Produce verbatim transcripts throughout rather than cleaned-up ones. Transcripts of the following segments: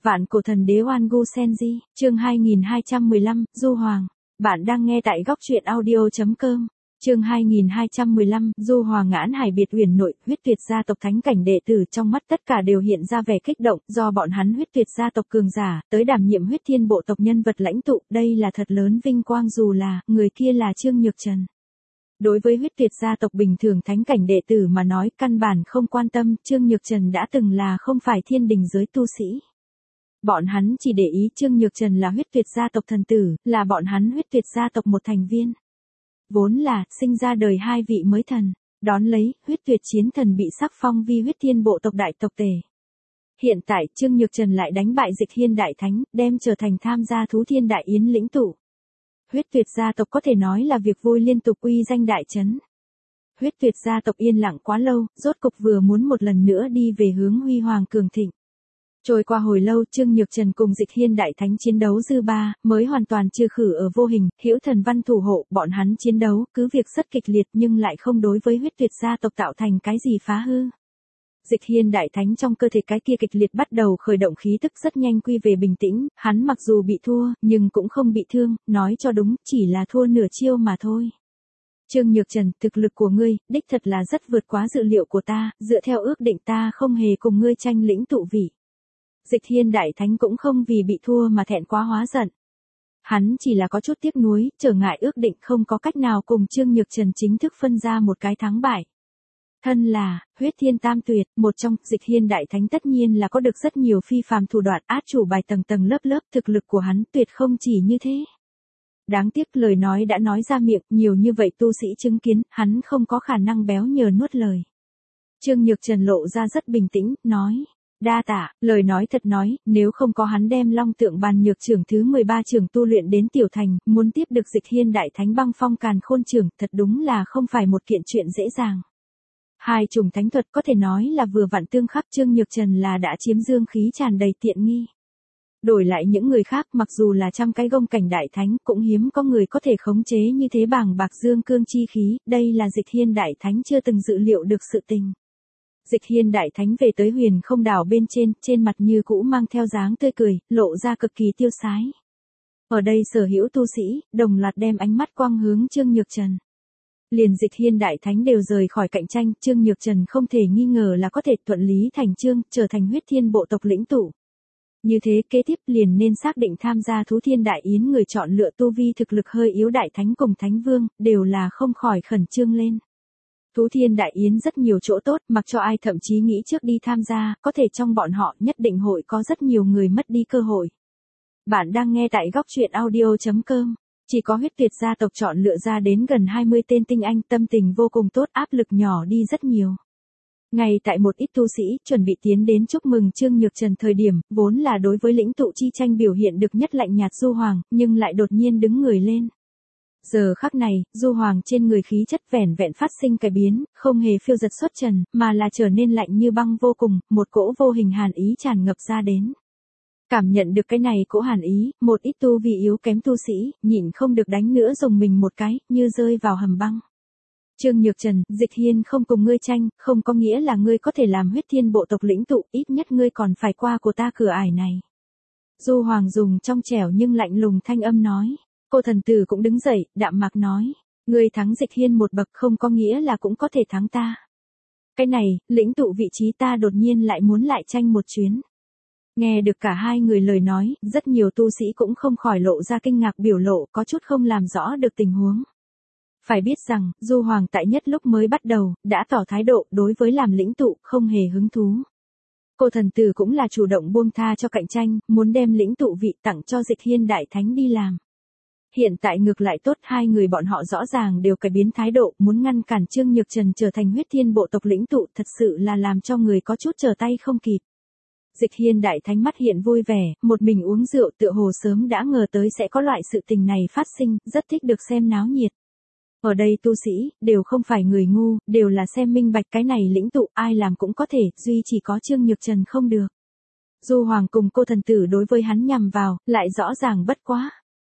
Vạn cổ thần đế Oan Gu Senji, chương hai nghìn hai trăm mười lăm, Du Hoàng. Bạn đang nghe tại góc truyện audio chấm com. Chương hai nghìn hai trăm mười lăm, Du Hoàng ngãn hải biệt huyền nội, huyết tuyệt gia tộc thánh cảnh đệ tử trong mắt tất cả đều hiện ra vẻ kích động, do bọn hắn huyết tuyệt gia tộc cường giả, tới đảm nhiệm huyết thiên bộ tộc nhân vật lãnh tụ, đây là thật lớn vinh quang dù là, người kia là Trương Nhược Trần. Đối với huyết tuyệt gia tộc bình thường thánh cảnh đệ tử mà nói căn bản không quan tâm, Trương Nhược Trần đã từng là không phải thiên đình giới tu sĩ. Bọn hắn chỉ để ý Trương Nhược Trần là huyết tuyệt gia tộc thần tử, là bọn hắn huyết tuyệt gia tộc một thành viên. Vốn là, sinh ra đời hai vị mới thần, đón lấy, huyết tuyệt chiến thần bị sắc phong vi huyết thiên bộ tộc đại tộc tề. Hiện tại, Trương Nhược Trần lại đánh bại Dịch Hiên Đại Thánh, đem trở thành tham gia Thú Thiên Đại Yến lĩnh tụ. Huyết tuyệt gia tộc có thể nói là việc vui liên tục uy danh đại chấn. Huyết tuyệt gia tộc yên lặng quá lâu, rốt cục vừa muốn một lần nữa đi về hướng huy hoàng cường thịnh. Trôi qua hồi lâu, Trương Nhược Trần cùng Dịch Hiên Đại Thánh chiến đấu dư ba, mới hoàn toàn trừ khử ở vô hình, hữu thần văn thủ hộ, bọn hắn chiến đấu, cứ việc rất kịch liệt nhưng lại không đối với huyết tuyệt gia tộc tạo thành cái gì phá hư. Dịch Hiên Đại Thánh trong cơ thể cái kia kịch liệt bắt đầu khởi động khí tức rất nhanh quy về bình tĩnh, hắn mặc dù bị thua, nhưng cũng không bị thương, nói cho đúng, chỉ là thua nửa chiêu mà thôi. Trương Nhược Trần, thực lực của ngươi, đích thật là rất vượt quá dự liệu của ta, dựa theo ước định ta không hề cùng ngươi tranh lĩnh tụ vị. Dịch Hiên Đại Thánh cũng không vì bị thua mà thẹn quá hóa giận. Hắn chỉ là có chút tiếc nuối, trở ngại ước định không có cách nào cùng Trương Nhược Trần chính thức phân ra một cái thắng bại. Thân là, huyết thiên tam tuyệt, một trong, Dịch Hiên Đại Thánh tất nhiên là có được rất nhiều phi phàm thủ đoạn át chủ bài tầng tầng lớp lớp, thực lực của hắn tuyệt không chỉ như thế. Đáng tiếc lời nói đã nói ra miệng, nhiều như vậy tu sĩ chứng kiến, hắn không có khả năng béo nhờ nuốt lời. Trương Nhược Trần lộ ra rất bình tĩnh, nói. Đa tạ, lời nói thật nói, nếu không có hắn đem Long Tượng Bàn Nhược trưởng thứ mười ba trường tu luyện đến tiểu thành, muốn tiếp được Dịch Hiên Đại Thánh băng phong càn khôn trưởng, thật đúng là không phải một kiện chuyện dễ dàng. Hai chủng thánh thuật có thể nói là vừa vặn tương khắc, Trương Nhược Trần là đã chiếm dương khí tràn đầy tiện nghi. Đổi lại những người khác mặc dù là trăm cái gông cảnh đại thánh cũng hiếm có người có thể khống chế như thế bàng bạc dương cương chi khí, đây là Dịch Hiên Đại Thánh chưa từng dự liệu được sự tình. Dịch Hiên Đại Thánh về tới huyền không đảo bên trên, trên mặt như cũ mang theo dáng tươi cười, lộ ra cực kỳ tiêu sái. Ở đây sở hữu tu sĩ, đồng loạt đem ánh mắt quang hướng Trương Nhược Trần. Liền Dịch Hiên Đại Thánh đều rời khỏi cạnh tranh, Trương Nhược Trần không thể nghi ngờ là có thể thuận lý thành chương, trở thành huyết thiên bộ tộc lĩnh tụ. Như thế kế tiếp liền nên xác định tham gia Thú Thiên Đại Yến người chọn lựa tu vi thực lực hơi yếu Đại Thánh cùng Thánh Vương, đều là không khỏi khẩn trương lên. Thú Thiên Đại Yến rất nhiều chỗ tốt, mặc cho ai thậm chí nghĩ trước đi tham gia, có thể trong bọn họ nhất định hội có rất nhiều người mất đi cơ hội. Bạn đang nghe tại góc truyện audio chấm com. Chỉ có huyết tuyệt gia tộc chọn lựa ra đến gần hai mươi tên tinh anh, tâm tình vô cùng tốt, áp lực nhỏ đi rất nhiều. Ngay tại một ít tu sĩ chuẩn bị tiến đến chúc mừng Trương Nhược Trần thời điểm, vốn là đối với lĩnh tụ chi tranh biểu hiện được nhất lạnh nhạt Du Hoàng, nhưng lại đột nhiên đứng người lên. Giờ khắc này, Du Hoàng trên người khí chất vẻn vẹn phát sinh cải biến, không hề phiêu dật xuất trần, mà là trở nên lạnh như băng vô cùng, một cỗ vô hình hàn ý tràn ngập ra đến. Cảm nhận được cái này cỗ hàn ý, một ít tu vi yếu kém tu sĩ, nhịn không được đánh nữa dùng mình một cái, như rơi vào hầm băng. Trương Nhược Trần, Dịch Hiên không cùng ngươi tranh, không có nghĩa là ngươi có thể làm huyết thiên bộ tộc lĩnh tụ, ít nhất ngươi còn phải qua của ta cửa ải này. Du Hoàng dùng trong trẻo nhưng lạnh lùng thanh âm nói. Cô thần tử cũng đứng dậy, đạm mạc nói. Ngươi thắng Dịch Hiên một bậc không có nghĩa là cũng có thể thắng ta. Cái này, lĩnh tụ vị trí ta đột nhiên lại muốn lại tranh một chuyến. Nghe được cả hai người lời nói, rất nhiều tu sĩ cũng không khỏi lộ ra kinh ngạc biểu lộ, có chút không làm rõ được tình huống. Phải biết rằng, Du Hoàng tại nhất lúc mới bắt đầu, đã tỏ thái độ đối với làm lĩnh tụ, không hề hứng thú. Cô thần tử cũng là chủ động buông tha cho cạnh tranh, muốn đem lĩnh tụ vị tặng cho Dịch Hiên Đại Thánh đi làm. Hiện tại ngược lại tốt, hai người bọn họ rõ ràng đều cải biến thái độ, muốn ngăn cản Trương Nhược Trần trở thành huyết thiên bộ tộc lĩnh tụ, thật sự là làm cho người có chút trở tay không kịp. Dịch Hiên Đại Thánh mắt hiện vui vẻ, một mình uống rượu tựa hồ sớm đã ngờ tới sẽ có loại sự tình này phát sinh, rất thích được xem náo nhiệt. Ở đây tu sĩ, đều không phải người ngu, đều là xem minh bạch cái này lĩnh tụ, ai làm cũng có thể, duy chỉ có Trương Nhược Trần không được. Du Hoàng cùng cô thần tử đối với hắn nhằm vào, lại rõ ràng bất quá.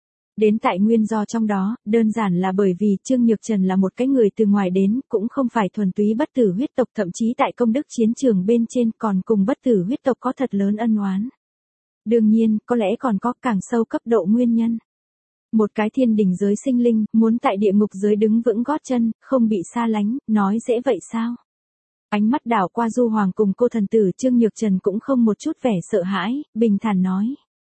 Đến tại nguyên do trong đó, đơn giản là bởi vì Trương Nhược Trần là một cái người từ ngoài đến, cũng không phải thuần túy bất tử huyết tộc, thậm chí tại công đức chiến trường bên trên còn cùng bất tử huyết tộc có thật lớn ân oán. Đương nhiên, có lẽ còn có càng sâu cấp độ nguyên nhân. Một cái thiên đình giới sinh linh, muốn tại địa ngục giới đứng vững gót chân, không bị xa lánh, nói dễ vậy sao? Ánh mắt đảo qua Du Hoàng cùng cô thần tử Trương Nhược Trần cũng không một chút vẻ sợ hãi, bình thản nói.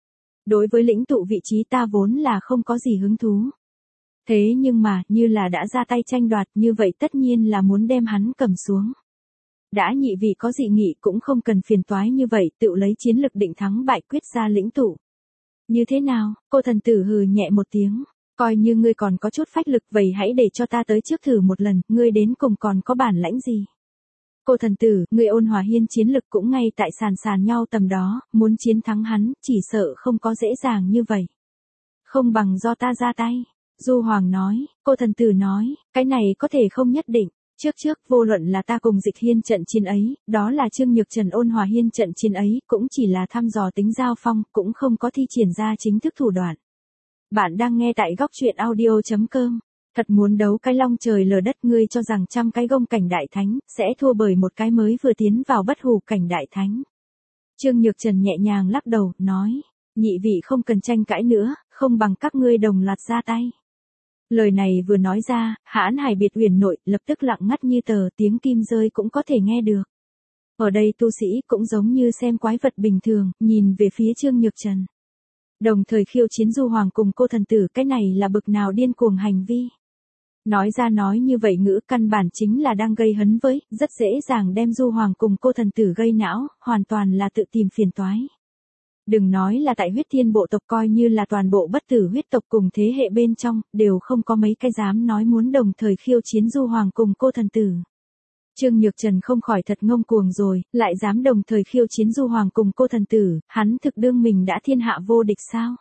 Đối với lĩnh tụ vị trí ta vốn là không có gì hứng thú. Thế nhưng mà, như là đã ra tay tranh đoạt như vậy tất nhiên là muốn đem hắn cầm xuống. Đã nhị vị có dị nghị cũng không cần phiền toái như vậy, tự lấy chiến lực định thắng bại quyết ra lĩnh tụ. Như thế nào, cô thần tử hừ nhẹ một tiếng, coi như ngươi còn có chút phách lực vậy hãy để cho ta tới trước thử một lần, ngươi đến cùng còn có bản lãnh gì. Cô thần tử, ngươi Ôn Hòa Hiên chiến lực cũng ngay tại sàn sàn nhau tầm đó, muốn chiến thắng hắn, chỉ sợ không có dễ dàng như vậy. Không bằng do ta ra tay, Du Hoàng nói, cô thần tử nói, cái này có thể không nhất định. Trước trước, vô luận là ta cùng Dịch Hiên trận chiến ấy, đó là Trương Nhược Trần Ôn Hòa Hiên trận chiến ấy, cũng chỉ là thăm dò tính giao phong, cũng không có thi triển ra chính thức thủ đoạn. Bạn đang nghe tại góc truyện audio chấm com. Thật muốn đấu cái long trời lở đất, ngươi cho rằng trăm cái gông cảnh đại thánh, sẽ thua bởi một cái mới vừa tiến vào bất hủ cảnh đại thánh. Trương Nhược Trần nhẹ nhàng lắc đầu, nói, nhị vị không cần tranh cãi nữa, không bằng các ngươi đồng loạt ra tay. Lời này vừa nói ra, Hãn Hải biệt uyển nội, lập tức lặng ngắt như tờ, tiếng kim rơi cũng có thể nghe được. Ở đây tu sĩ cũng giống như xem quái vật bình thường, nhìn về phía Trương Nhược Trần. Đồng thời khiêu chiến Du Hoàng cùng cô thần tử, cái này là bực nào điên cuồng hành vi. Nói ra nói như vậy ngữ căn bản chính là đang gây hấn với, rất dễ dàng đem Du Hoàng cùng cô thần tử gây não, hoàn toàn là tự tìm phiền toái. Đừng nói là tại huyết thiên bộ tộc, coi như là toàn bộ bất tử huyết tộc cùng thế hệ bên trong, đều không có mấy cái dám nói muốn đồng thời khiêu chiến Du Hoàng cùng cô thần tử. Trương Nhược Trần không khỏi thật ngông cuồng rồi, lại dám đồng thời khiêu chiến Du Hoàng cùng cô thần tử, hắn thực đương mình đã thiên hạ vô địch sao?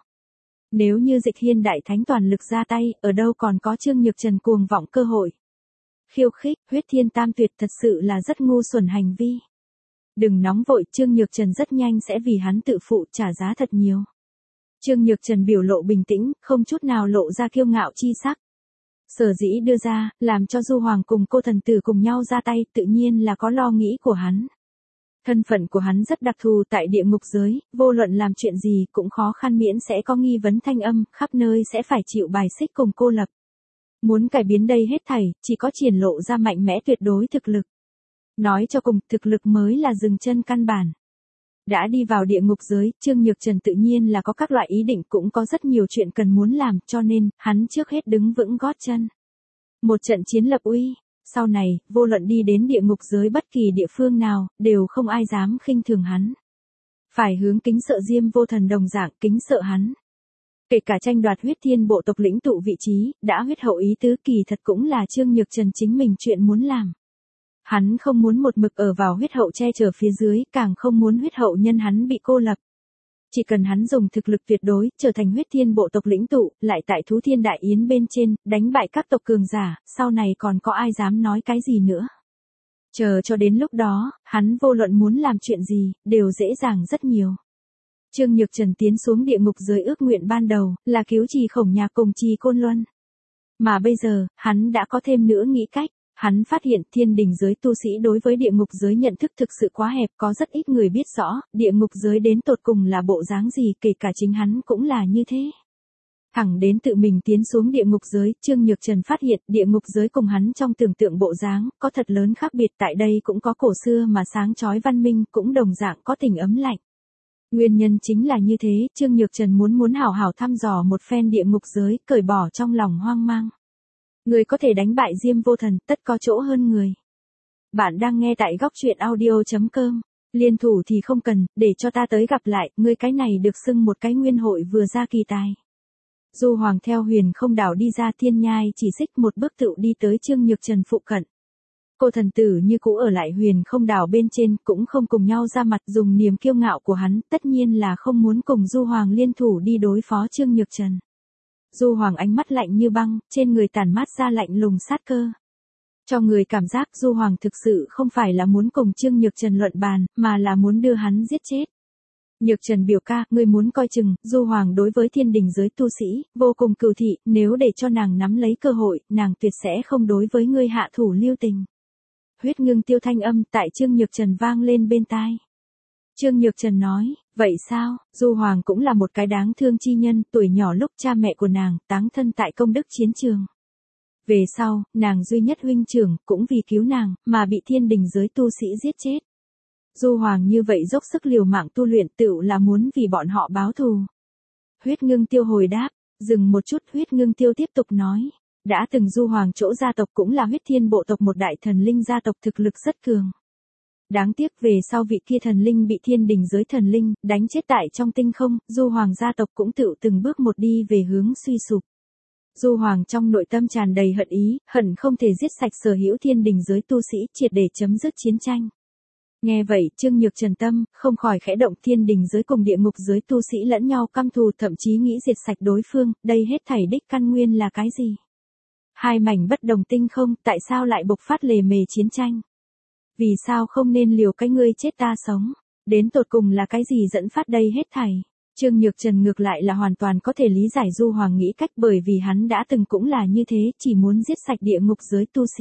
Nếu như Dịch Hiên đại thánh toàn lực ra tay, ở đâu còn có Trương Nhược Trần cuồng vọng cơ hội? Khiêu khích, huyết thiên tam tuyệt thật sự là rất ngu xuẩn hành vi. Đừng nóng vội, Trương Nhược Trần rất nhanh sẽ vì hắn tự phụ trả giá thật nhiều. Trương Nhược Trần biểu lộ bình tĩnh, không chút nào lộ ra kiêu ngạo chi sắc. Sở dĩ đưa ra, làm cho Du Hoàng cùng cô thần tử cùng nhau ra tay, tự nhiên là có lo nghĩ của hắn. Thân phận của hắn rất đặc thù tại địa ngục giới, vô luận làm chuyện gì cũng khó khăn miễn sẽ có nghi vấn thanh âm, khắp nơi sẽ phải chịu bài xích cùng cô lập. Muốn cải biến đây hết thảy, chỉ có triển lộ ra mạnh mẽ tuyệt đối thực lực. Nói cho cùng, thực lực mới là dừng chân căn bản. Đã đi vào địa ngục giới, Trương Nhược Trần tự nhiên là có các loại ý định, cũng có rất nhiều chuyện cần muốn làm, cho nên, hắn trước hết đứng vững gót chân. Một trận chiến lập uy, sau này, vô luận đi đến địa ngục giới bất kỳ địa phương nào, đều không ai dám khinh thường hắn. Phải hướng kính sợ Diêm Vô Thần đồng dạng kính sợ hắn. Kể cả tranh đoạt huyết thiên bộ tộc lĩnh tụ vị trí, đã huyết hậu ý tứ kỳ thật cũng là Trương Nhược Trần chính mình chuyện muốn làm. Hắn không muốn một mực ở vào huyết hậu che chở phía dưới, càng không muốn huyết hậu nhân hắn bị cô lập. Chỉ cần hắn dùng thực lực tuyệt đối, trở thành huyết thiên bộ tộc lĩnh tụ, lại tại Thú Thiên Đại Yến bên trên, đánh bại các tộc cường giả, sau này còn có ai dám nói cái gì nữa. Chờ cho đến lúc đó, hắn vô luận muốn làm chuyện gì, đều dễ dàng rất nhiều. Trương Nhược Trần tiến xuống địa ngục dưới ước nguyện ban đầu, là cứu trì Khổng Nhạc cùng trì Côn Luân. Mà bây giờ, hắn đã có thêm nữa nghĩ cách. Hắn phát hiện thiên đình giới tu sĩ đối với địa ngục giới nhận thức thực sự quá hẹp, có rất ít người biết rõ, địa ngục giới đến tột cùng là bộ dáng gì, kể cả chính hắn cũng là như thế. Thẳng đến tự mình tiến xuống địa ngục giới, Trương Nhược Trần phát hiện địa ngục giới cùng hắn trong tưởng tượng bộ dáng, có thật lớn khác biệt, tại đây cũng có cổ xưa mà sáng chói văn minh, cũng đồng dạng có tình ấm lạnh. Nguyên nhân chính là như thế, Trương Nhược Trần muốn muốn hảo hảo thăm dò một phen địa ngục giới, cởi bỏ trong lòng hoang mang. Người có thể đánh bại Diêm Vô Thần, tất có chỗ hơn người. Bạn đang nghe tại góc truyện audio chấm com. Liên thủ thì không cần, để cho ta tới gặp lại, ngươi cái này được xưng một cái nguyên hội vừa ra kỳ tài. Du Hoàng theo huyền không đảo đi ra thiên nhai chỉ xích một bước tự đi tới Trương Nhược Trần phụ cận. Cô thần tử như cũ ở lại huyền không đảo bên trên, cũng không cùng nhau ra mặt, dùng niềm kiêu ngạo của hắn, tất nhiên là không muốn cùng Du Hoàng liên thủ đi đối phó Trương Nhược Trần. Du Hoàng ánh mắt lạnh như băng, trên người tản mát ra lạnh lùng sát cơ. Cho người cảm giác Du Hoàng thực sự không phải là muốn cùng Trương Nhược Trần luận bàn, mà là muốn đưa hắn giết chết. Nhược Trần biểu ca, ngươi muốn coi chừng, Du Hoàng đối với thiên đình giới tu sĩ, vô cùng cừu thị, nếu để cho nàng nắm lấy cơ hội, nàng tuyệt sẽ không đối với ngươi hạ thủ lưu tình. Huyết ngưng tiêu thanh âm tại Trương Nhược Trần vang lên bên tai. Trương Nhược Trần nói, vậy sao, Du Hoàng cũng là một cái đáng thương chi nhân, tuổi nhỏ lúc cha mẹ của nàng táng thân tại công đức chiến trường. Về sau, nàng duy nhất huynh trưởng cũng vì cứu nàng mà bị thiên đình giới tu sĩ giết chết. Du Hoàng như vậy dốc sức liều mạng tu luyện tựu là muốn vì bọn họ báo thù. Huyết Ngưng Tiêu hồi đáp, dừng một chút Huyết Ngưng Tiêu tiếp tục nói, đã từng Du Hoàng chỗ gia tộc cũng là huyết thiên bộ tộc một đại thần linh gia tộc thực lực rất cường. Đáng tiếc về sau vị kia thần linh bị thiên đình giới thần linh đánh chết tại trong tinh không, Du Hoàng gia tộc cũng tựu từng bước một đi về hướng suy sụp. Du Hoàng trong nội tâm tràn đầy hận ý, hận không thể giết sạch sở hữu thiên đình giới tu sĩ triệt để chấm dứt chiến tranh. Nghe vậy, Trương Nhược Trần tâm không khỏi khẽ động, thiên đình giới cùng địa ngục giới tu sĩ lẫn nhau căm thù, thậm chí nghĩ diệt sạch đối phương, đây hết thảy đích căn nguyên là cái gì? Hai mảnh bất đồng tinh không, tại sao lại bộc phát lề mề chiến tranh? Vì sao không nên liều cái ngươi chết ta sống? Đến tột cùng là cái gì dẫn phát đây hết thảy? Trương Nhược Trần ngược lại là hoàn toàn có thể lý giải Du Hoàng nghĩ cách, bởi vì hắn đã từng cũng là như thế, chỉ muốn giết sạch địa ngục giới tu sĩ.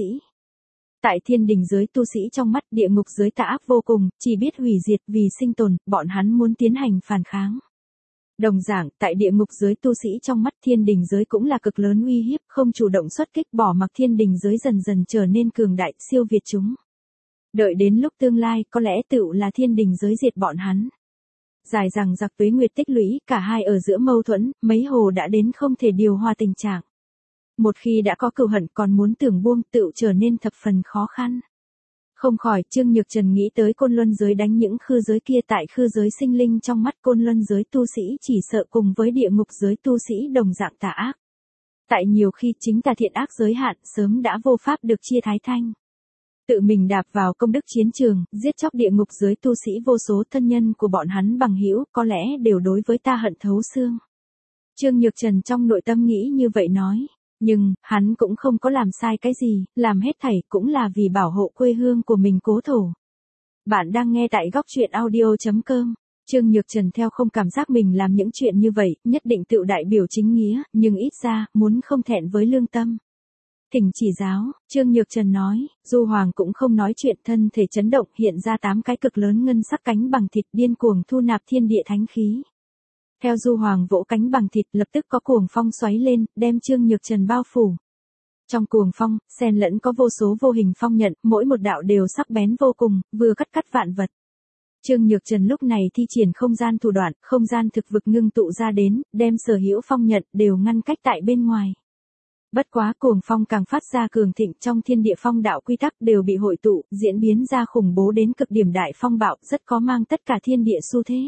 Tại thiên đình giới tu sĩ trong mắt địa ngục giới tà ác vô cùng, chỉ biết hủy diệt vì sinh tồn, bọn hắn muốn tiến hành phản kháng. Đồng dạng, tại địa ngục giới tu sĩ trong mắt thiên đình giới cũng là cực lớn uy hiếp, không chủ động xuất kích, bỏ mặc thiên đình giới dần dần trở nên cường đại, siêu việt chúng. Đợi đến lúc tương lai, có lẽ tựu là thiên đình giới diệt bọn hắn. Dài rằng giặc tuế nguyệt tích lũy, cả hai ở giữa mâu thuẫn, mấy hồ đã đến không thể điều hòa tình trạng. Một khi đã có cừu hận còn muốn tưởng buông, tựu trở nên thập phần khó khăn. Không khỏi, Trương Nhược Trần nghĩ tới Côn Luân giới đánh những khư giới kia, tại khư giới sinh linh trong mắt Côn Luân giới tu sĩ chỉ sợ cùng với địa ngục giới tu sĩ đồng dạng tà ác. Tại nhiều khi chính tà thiện ác giới hạn sớm đã vô pháp được chia thái thanh. Tự mình đạp vào công đức chiến trường, giết chóc địa ngục giới tu sĩ vô số, thân nhân của bọn hắn bằng hữu có lẽ đều đối với ta hận thấu xương. Trương Nhược Trần trong nội tâm nghĩ như vậy nói, nhưng, hắn cũng không có làm sai cái gì, làm hết thảy cũng là vì bảo hộ quê hương của mình cố thổ. Bạn đang nghe tại góc truyện audio chấm com. Trương Nhược Trần theo không cảm giác mình làm những chuyện như vậy, nhất định tự đại biểu chính nghĩa, nhưng ít ra, muốn không thẹn với lương tâm. Thỉnh chỉ giáo, Trương Nhược Trần nói, Du Hoàng cũng không nói chuyện, thân thể chấn động, hiện ra tám cái cực lớn ngân sắc cánh bằng thịt điên cuồng thu nạp thiên địa thánh khí. Theo Du Hoàng vỗ cánh bằng thịt, lập tức có cuồng phong xoáy lên, đem Trương Nhược Trần bao phủ. Trong cuồng phong, xen lẫn có vô số vô hình phong nhận, mỗi một đạo đều sắc bén vô cùng, vừa cắt cắt vạn vật. Trương Nhược Trần lúc này thi triển không gian thủ đoạn, không gian thực vực ngưng tụ ra đến, đem sở hữu phong nhận đều ngăn cách tại bên ngoài. Bất quá cuồng phong càng phát ra cường thịnh, trong thiên địa phong đạo quy tắc đều bị hội tụ, diễn biến ra khủng bố đến cực điểm đại phong bạo, rất có mang tất cả thiên địa xu thế.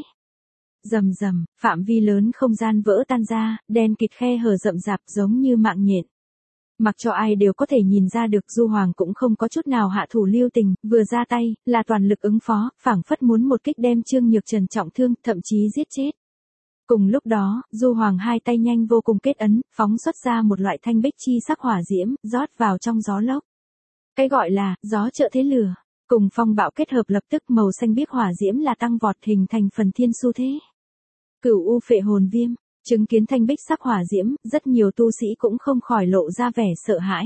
Rầm rầm, phạm vi lớn không gian vỡ tan ra, đen kịt khe hở rậm rạp giống như mạng nhện. Mặc cho ai đều có thể nhìn ra được Du Hoàng cũng không có chút nào hạ thủ lưu tình, vừa ra tay, là toàn lực ứng phó, phảng phất muốn một kích đem Trương Nhược Trần trọng thương, thậm chí giết chết. Cùng lúc đó, Du Hoàng hai tay nhanh vô cùng kết ấn, phóng xuất ra một loại thanh bích chi sắc hỏa diễm, rót vào trong gió lốc. Cái gọi là, gió trợ thế lửa, cùng phong bạo kết hợp lập tức màu xanh biếc hỏa diễm là tăng vọt hình thành phần thiên xu thế. Cửu U Phệ Hồn Viêm, chứng kiến thanh bích sắc hỏa diễm, rất nhiều tu sĩ cũng không khỏi lộ ra vẻ sợ hãi.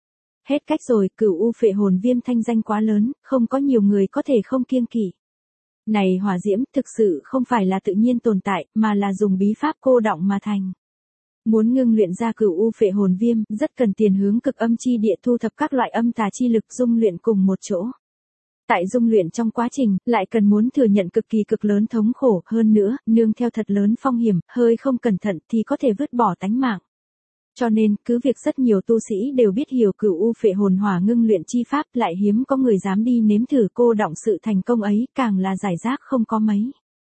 Hết cách rồi, Cửu U Phệ Hồn Viêm thanh danh quá lớn, không có nhiều người có thể không kiêng kỵ. Này hỏa diễm thực sự không phải là tự nhiên tồn tại, mà là dùng bí pháp cô đọng mà thành. Muốn ngưng luyện ra Cửu U Phệ Hồn Viêm, rất cần tiền hướng cực âm chi địa thu thập các loại âm tà chi lực dung luyện cùng một chỗ. Tại dung luyện trong quá trình, lại cần muốn thừa nhận cực kỳ cực lớn thống khổ, hơn nữa, nương theo thật lớn phong hiểm, hơi không cẩn thận thì có thể vứt bỏ tánh mạng. Cho nên, cứ việc rất nhiều tu sĩ đều biết hiểu Cửu U Phệ Hồn Hỏa ngưng luyện chi pháp, lại hiếm có người dám đi nếm thử cô đọng sự thành công ấy, càng là giải rác không có mấy.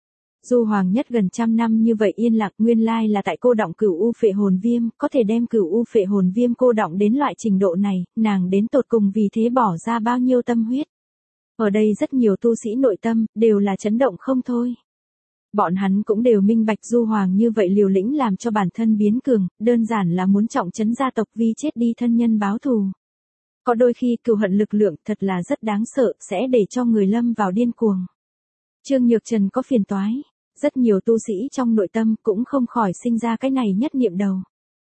Du Hoàng nhất gần trăm năm như vậy yên lặng, nguyên lai là tại cô đọng Cửu U Phệ Hồn Viêm, có thể đem Cửu U Phệ Hồn Viêm cô đọng đến loại trình độ này, nàng đến tột cùng vì thế bỏ ra bao nhiêu tâm huyết. Ở đây rất nhiều tu sĩ nội tâm, đều là chấn động không thôi. Bọn hắn cũng đều minh bạch Du Hoàng như vậy liều lĩnh làm cho bản thân biến cường, đơn giản là muốn trọng trấn gia tộc vì chết đi thân nhân báo thù. Có đôi khi cừu hận lực lượng thật là rất đáng sợ, sẽ để cho người lâm vào điên cuồng. Trương Nhược Trần có phiền toái, rất nhiều tu sĩ trong nội tâm cũng không khỏi sinh ra cái này nhất niệm đầu.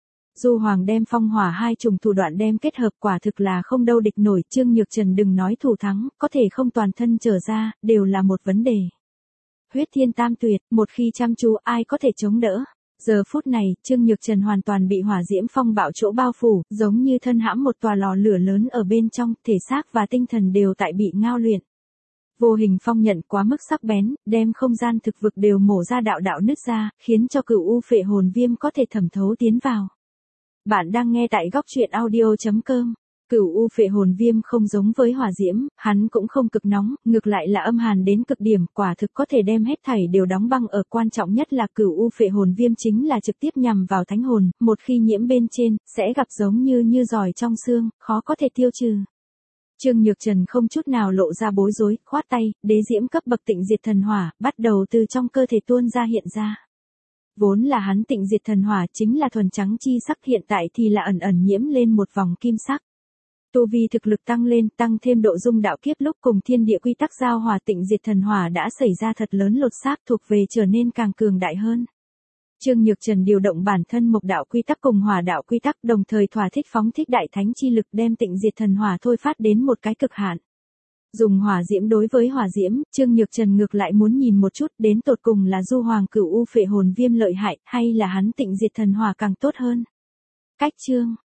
Du Hoàng đem phong hỏa hai trùng thủ đoạn đem kết hợp, quả thực là không đâu địch nổi, Trương Nhược Trần đừng nói thủ thắng, có thể không toàn thân trở ra, đều là một vấn đề. huyết thiên tam tuyệt, một khi chăm chú ai có thể chống đỡ. Giờ phút này, Trương Nhược Trần hoàn toàn bị hỏa diễm phong bạo chỗ bao phủ, giống như thân hãm một tòa lò lửa lớn ở bên trong, thể xác và tinh thần đều tại bị ngao luyện. Vô hình phong nhận quá mức sắc bén, đem không gian thực vực đều mổ ra đạo đạo nứt ra, khiến cho cửu u phệ hồn viêm có thể thẩm thấu tiến vào. Bạn đang nghe tại góc truyện audio chấm com. Cửu u phệ hồn viêm không giống với hỏa diễm, hắn cũng không cực nóng, ngược lại là âm hàn đến cực điểm, quả thực có thể đem hết thảy đều đóng băng ở, quan trọng nhất là cửu u phệ hồn viêm chính là trực tiếp nhằm vào thánh hồn, một khi nhiễm bên trên, sẽ gặp giống như như giỏi trong xương, khó có thể tiêu trừ. Trương Nhược Trần không chút nào lộ ra bối rối, khoát tay, đế diễm cấp bậc tịnh diệt thần hỏa, bắt đầu từ trong cơ thể tuôn ra hiện ra. Vốn là hắn tịnh diệt thần hỏa chính là thuần trắng chi sắc, hiện tại thì là ẩn ẩn nhiễm lên một vòng kim sắc. Tu vi thực lực tăng lên, tăng thêm độ dung đạo kiếp lúc cùng thiên địa quy tắc giao hòa, tịnh diệt thần hỏa đã xảy ra thật lớn lột xác, thuộc về trở nên càng cường đại hơn. Trương Nhược Trần điều động bản thân mộc đạo quy tắc cùng hỏa đạo quy tắc, đồng thời thỏa thích phóng thích đại thánh chi lực, đem tịnh diệt thần hỏa thôi phát đến một cái cực hạn. Dùng hỏa diễm đối với hỏa diễm, Trương Nhược Trần ngược lại muốn nhìn một chút đến tột cùng là du hoàng cửu u phệ hồn viêm lợi hại, hay là hắn tịnh diệt thần hỏa càng tốt hơn. Cách chương